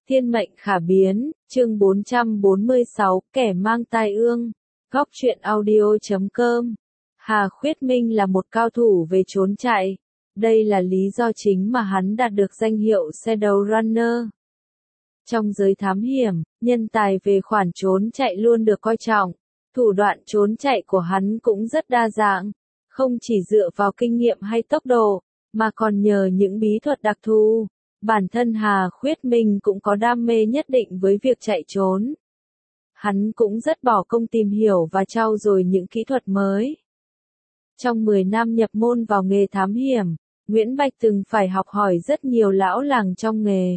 Thiên mệnh khả biến, chương 446, kẻ mang tai ương. Góc truyện audio.com. Hà Khuyết Minh là một cao thủ về trốn chạy. Đây là lý do chính mà hắn đạt được danh hiệu Shadowrunner. Trong giới thám hiểm, nhân tài về khoản trốn chạy luôn được coi trọng. Thủ đoạn trốn chạy của hắn cũng rất đa dạng, không chỉ dựa vào kinh nghiệm hay tốc độ, mà còn nhờ những bí thuật đặc thù. Bản thân Hà Khuyết Minh cũng có đam mê nhất định với việc chạy trốn. Hắn cũng rất bỏ công tìm hiểu và trau dồi những kỹ thuật mới. Trong 10 năm nhập môn vào nghề thám hiểm, Nguyễn Bạch từng phải học hỏi rất nhiều lão làng trong nghề.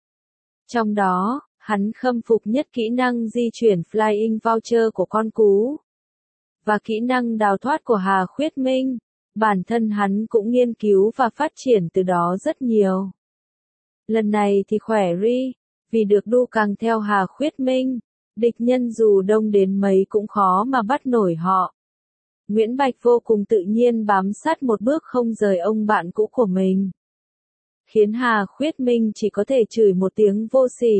Trong đó, hắn khâm phục nhất kỹ năng di chuyển Flying Voucher của con cú và kỹ năng đào thoát của Hà Khuyết Minh. Bản thân hắn cũng nghiên cứu và phát triển từ đó rất nhiều. Lần này thì khỏe ri, vì được đu càng theo Hà Khuyết Minh, địch nhân dù đông đến mấy cũng khó mà bắt nổi họ. Nguyễn Bạch vô cùng tự nhiên bám sát một bước không rời ông bạn cũ của mình, khiến Hà Khuyết Minh chỉ có thể chửi một tiếng vô sỉ.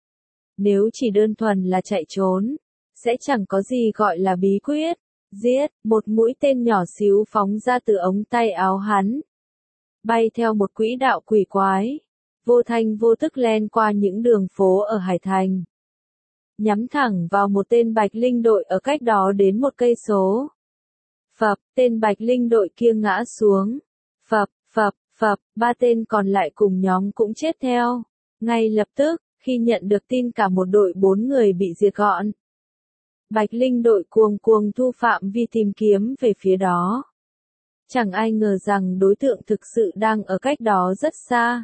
Nếu chỉ đơn thuần là chạy trốn, sẽ chẳng có gì gọi là bí quyết. Giết, một mũi tên nhỏ xíu phóng ra từ ống tay áo hắn, bay theo một quỹ đạo quỷ quái, vô thanh vô tức len qua những đường phố ở Hải Thành, nhắm thẳng vào một tên Bạch Linh đội ở cách đó đến 1 cây số. Phập, tên Bạch Linh đội kia ngã xuống. Phập, phập, phập, 3 tên còn lại cùng nhóm cũng chết theo. Ngay lập tức, khi nhận được tin cả một đội 4 người bị diệt gọn, Bạch Linh đội cuồng cuồng thu phạm vi tìm kiếm về phía đó. Chẳng ai ngờ rằng đối tượng thực sự đang ở cách đó rất xa.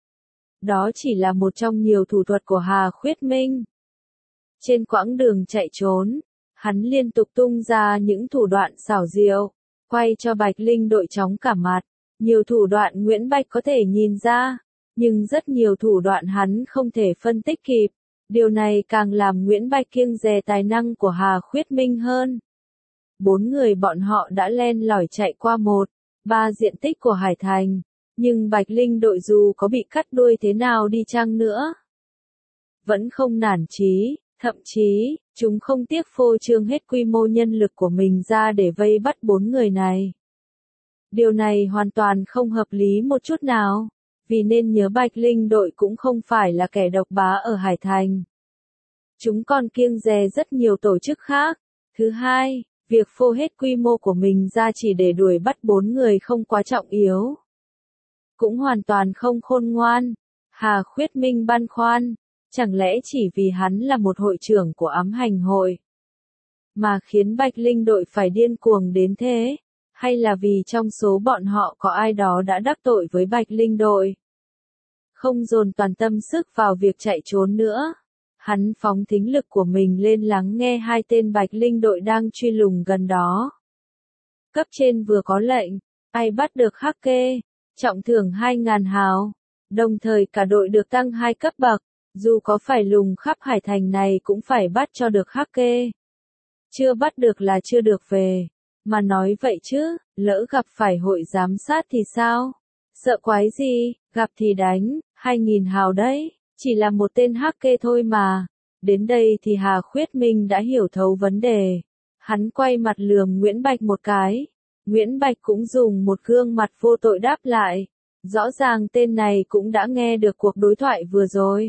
Đó chỉ là một trong nhiều thủ thuật của Hà Khuyết Minh. Trên quãng đường chạy trốn, hắn liên tục tung ra những thủ đoạn xảo diệu, quay cho Bạch Linh đội chóng cả mặt. Nhiều thủ đoạn Nguyễn Bạch có thể nhìn ra, nhưng rất nhiều thủ đoạn hắn không thể phân tích kịp. Điều này càng làm Nguyễn Bạch kiêng dè tài năng của Hà Khuyết Minh hơn. 4 người bọn họ đã len lỏi chạy qua 1/3 diện tích của Hải Thành, nhưng Bạch Linh đội dù có bị cắt đuôi thế nào đi chăng nữa, vẫn không nản chí, thậm chí, chúng không tiếc phô trương hết quy mô nhân lực của mình ra để vây bắt 4 người này. Điều này hoàn toàn không hợp lý một chút nào. Vì nên nhớ Bạch Linh đội cũng không phải là kẻ độc bá ở Hải Thành. Chúng còn kiêng dè rất nhiều tổ chức khác. Thứ hai, việc phô hết quy mô của mình ra chỉ để đuổi bắt 4 người không quá trọng yếu, cũng hoàn toàn không khôn ngoan. Hà Khuyết Minh băn khoăn, chẳng lẽ chỉ vì hắn là một hội trưởng của ám hành hội mà khiến Bạch Linh đội phải điên cuồng đến thế? Hay là vì trong số bọn họ có ai đó đã đắc tội với Bạch Linh đội? Không dồn toàn tâm sức vào việc chạy trốn nữa, hắn phóng thính lực của mình lên lắng nghe 2 tên Bạch Linh đội đang truy lùng gần đó. Cấp trên vừa có lệnh, ai bắt được Hắc Kê, trọng thưởng 2.000 hào, đồng thời cả đội được tăng 2 cấp bậc, dù có phải lùng khắp Hải Thành này cũng phải bắt cho được Hắc Kê. Chưa bắt được là chưa được về. Mà nói vậy chứ, lỡ gặp phải hội giám sát thì sao? Sợ quái gì, gặp thì đánh, 2.000 hào đấy, chỉ là một tên Hắc Kê thôi mà. Đến đây thì Hà Khuyết Minh đã hiểu thấu vấn đề. Hắn quay mặt lườm Nguyễn Bạch một cái. Nguyễn Bạch cũng dùng một gương mặt vô tội đáp lại. Rõ ràng tên này cũng đã nghe được cuộc đối thoại vừa rồi.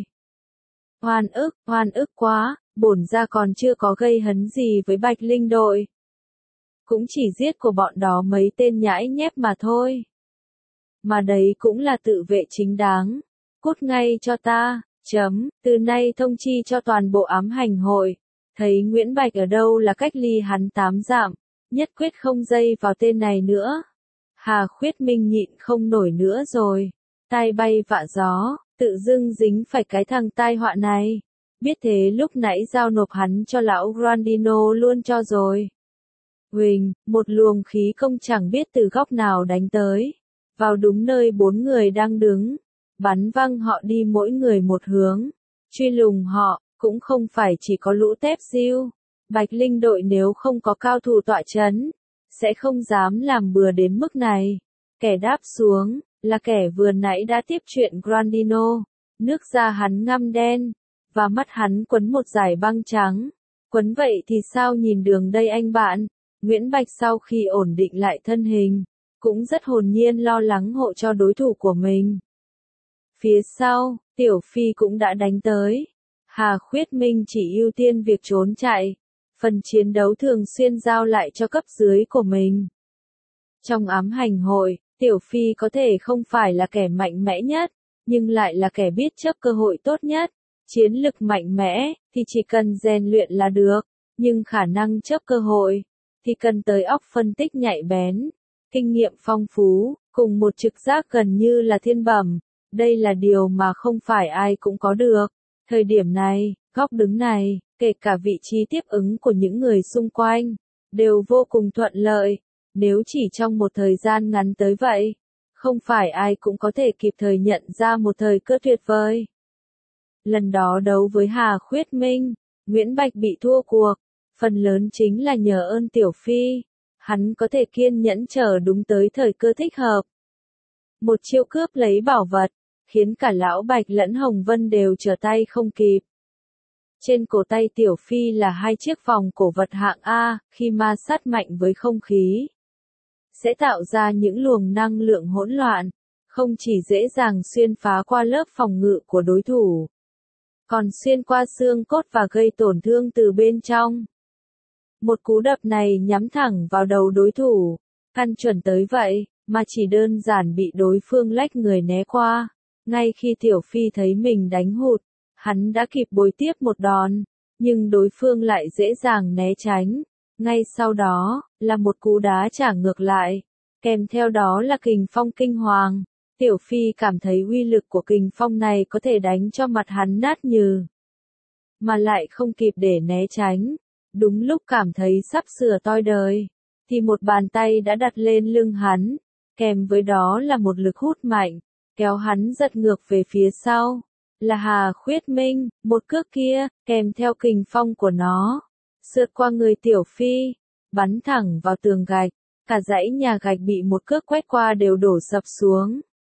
Oan ức quá, bổn ra còn chưa có gây hấn gì với Bạch Linh đội. Cũng chỉ giết của bọn đó mấy tên nhãi nhép mà thôi. Mà đấy cũng là tự vệ chính đáng. Cút ngay cho ta, từ nay thông chi cho toàn bộ ám hành hội. Thấy Nguyễn Bạch ở đâu là cách ly hắn 8 dặm, nhất quyết không dây vào tên này nữa. Hà Khuyết Minh nhịn không nổi nữa rồi. Tai bay vạ gió, tự dưng dính phải cái thằng tai họa này. Biết thế lúc nãy giao nộp hắn cho lão Grandino luôn cho rồi. Huỳnh, một luồng khí công chẳng biết từ góc nào đánh tới, vào đúng nơi 4 người đang đứng, bắn văng họ đi mỗi người một hướng. Truy lùng họ, cũng không phải chỉ có lũ tép diêu. Bạch Linh đội nếu không có cao thủ tọa chấn, sẽ không dám làm bừa đến mức này. Kẻ đáp xuống, là kẻ vừa nãy đã tiếp chuyện Grandino. Nước da hắn ngăm đen, và mắt hắn quấn một dải băng trắng. Quấn vậy thì sao nhìn đường đây anh bạn? Nguyễn Bạch sau khi ổn định lại thân hình, cũng rất hồn nhiên lo lắng hộ cho đối thủ của mình. Phía sau, Tiểu Phi cũng đã đánh tới. Hà Khuyết Minh chỉ ưu tiên việc trốn chạy, phần chiến đấu thường xuyên giao lại cho cấp dưới của mình. Trong ám hành hội, Tiểu Phi có thể không phải là kẻ mạnh mẽ nhất, nhưng lại là kẻ biết chấp cơ hội tốt nhất. Chiến lực mạnh mẽ, thì chỉ cần rèn luyện là được, nhưng khả năng chấp cơ hội, thì cần tới óc phân tích nhạy bén, kinh nghiệm phong phú, cùng một trực giác gần như là thiên bẩm. Đây là điều mà không phải ai cũng có được. Thời điểm này, góc đứng này, kể cả vị trí tiếp ứng của những người xung quanh, đều vô cùng thuận lợi. Nếu chỉ trong một thời gian ngắn tới vậy, không phải ai cũng có thể kịp thời nhận ra một thời cơ tuyệt vời. Lần đó đấu với Hà Khuyết Minh, Nguyễn Bạch bị thua cuộc, phần lớn chính là nhờ ơn Tiểu Phi. Hắn có thể kiên nhẫn chờ đúng tới thời cơ thích hợp. Một chiêu cướp lấy bảo vật, khiến cả Lão Bạch lẫn Hồng Vân đều trở tay không kịp. Trên cổ tay Tiểu Phi là hai chiếc vòng cổ vật hạng A, khi ma sát mạnh với không khí, sẽ tạo ra những luồng năng lượng hỗn loạn, không chỉ dễ dàng xuyên phá qua lớp phòng ngự của đối thủ, còn xuyên qua xương cốt và gây tổn thương từ bên trong. Một cú đập này nhắm thẳng vào đầu đối thủ, căn chuẩn tới vậy, mà chỉ đơn giản bị đối phương lách người né qua. Ngay khi Tiểu Phi thấy mình đánh hụt, hắn đã kịp bồi tiếp một đòn, nhưng đối phương lại dễ dàng né tránh. Ngay sau đó, là một cú đá trả ngược lại, kèm theo đó là kình phong kinh hoàng. Tiểu Phi cảm thấy uy lực của kình phong này có thể đánh cho mặt hắn nát nhừ, mà lại không kịp để né tránh. Đúng lúc cảm thấy sắp sửa toi đời, thì một bàn tay đã đặt lên lưng hắn, kèm với đó là một lực hút mạnh, kéo hắn giật ngược về phía sau. Là Hà Khuyết Minh, một cước kia, kèm theo kình phong của nó, sượt qua người Tiểu Phi, bắn thẳng vào tường gạch, cả dãy nhà gạch bị một cước quét qua đều đổ sập xuống.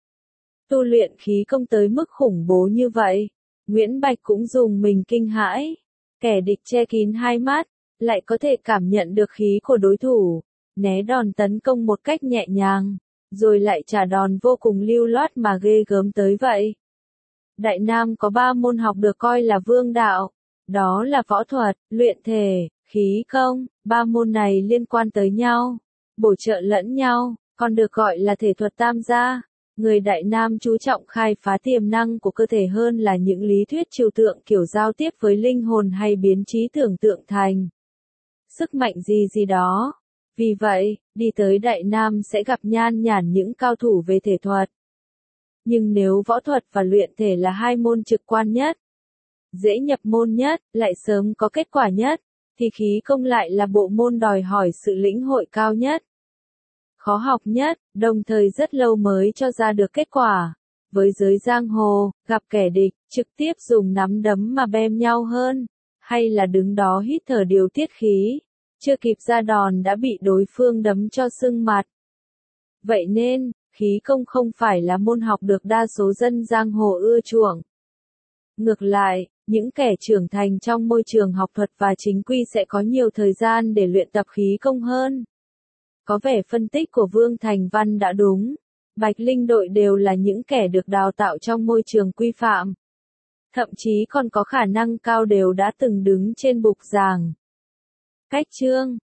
Tu luyện khí công tới mức khủng bố như vậy, Nguyễn Bạch cũng dùng mình kinh hãi. Kẻ địch che kín hai mắt, lại có thể cảm nhận được khí của đối thủ, né đòn tấn công một cách nhẹ nhàng, rồi lại trả đòn vô cùng lưu loát mà ghê gớm tới vậy. Đại Nam có 3 môn học được coi là vương đạo, đó là võ thuật, luyện thể, khí công. 3 môn này liên quan tới nhau, bổ trợ lẫn nhau, còn được gọi là thể thuật tam gia. Người Đại Nam chú trọng khai phá tiềm năng của cơ thể hơn là những lý thuyết trừu tượng kiểu giao tiếp với linh hồn hay biến trí tưởng tượng thành sức mạnh gì gì đó. Vì vậy, đi tới Đại Nam sẽ gặp nhan nhản những cao thủ về thể thuật. Nhưng nếu võ thuật và luyện thể là 2 môn trực quan nhất, dễ nhập môn nhất, lại sớm có kết quả nhất, thì khí công lại là bộ môn đòi hỏi sự lĩnh hội cao nhất, khó học nhất, đồng thời rất lâu mới cho ra được kết quả. Với giới giang hồ, gặp kẻ địch, trực tiếp dùng nắm đấm mà bem nhau hơn, hay là đứng đó hít thở điều tiết khí, chưa kịp ra đòn đã bị đối phương đấm cho sưng mặt. Vậy nên, khí công không phải là môn học được đa số dân giang hồ ưa chuộng. Ngược lại, những kẻ trưởng thành trong môi trường học thuật và chính quy sẽ có nhiều thời gian để luyện tập khí công hơn. Có vẻ phân tích của Vương Thành Văn đã đúng. Bạch Linh đội đều là những kẻ được đào tạo trong môi trường quy phạm. Thậm chí còn có khả năng cao đều đã từng đứng trên bục giảng. Cách chương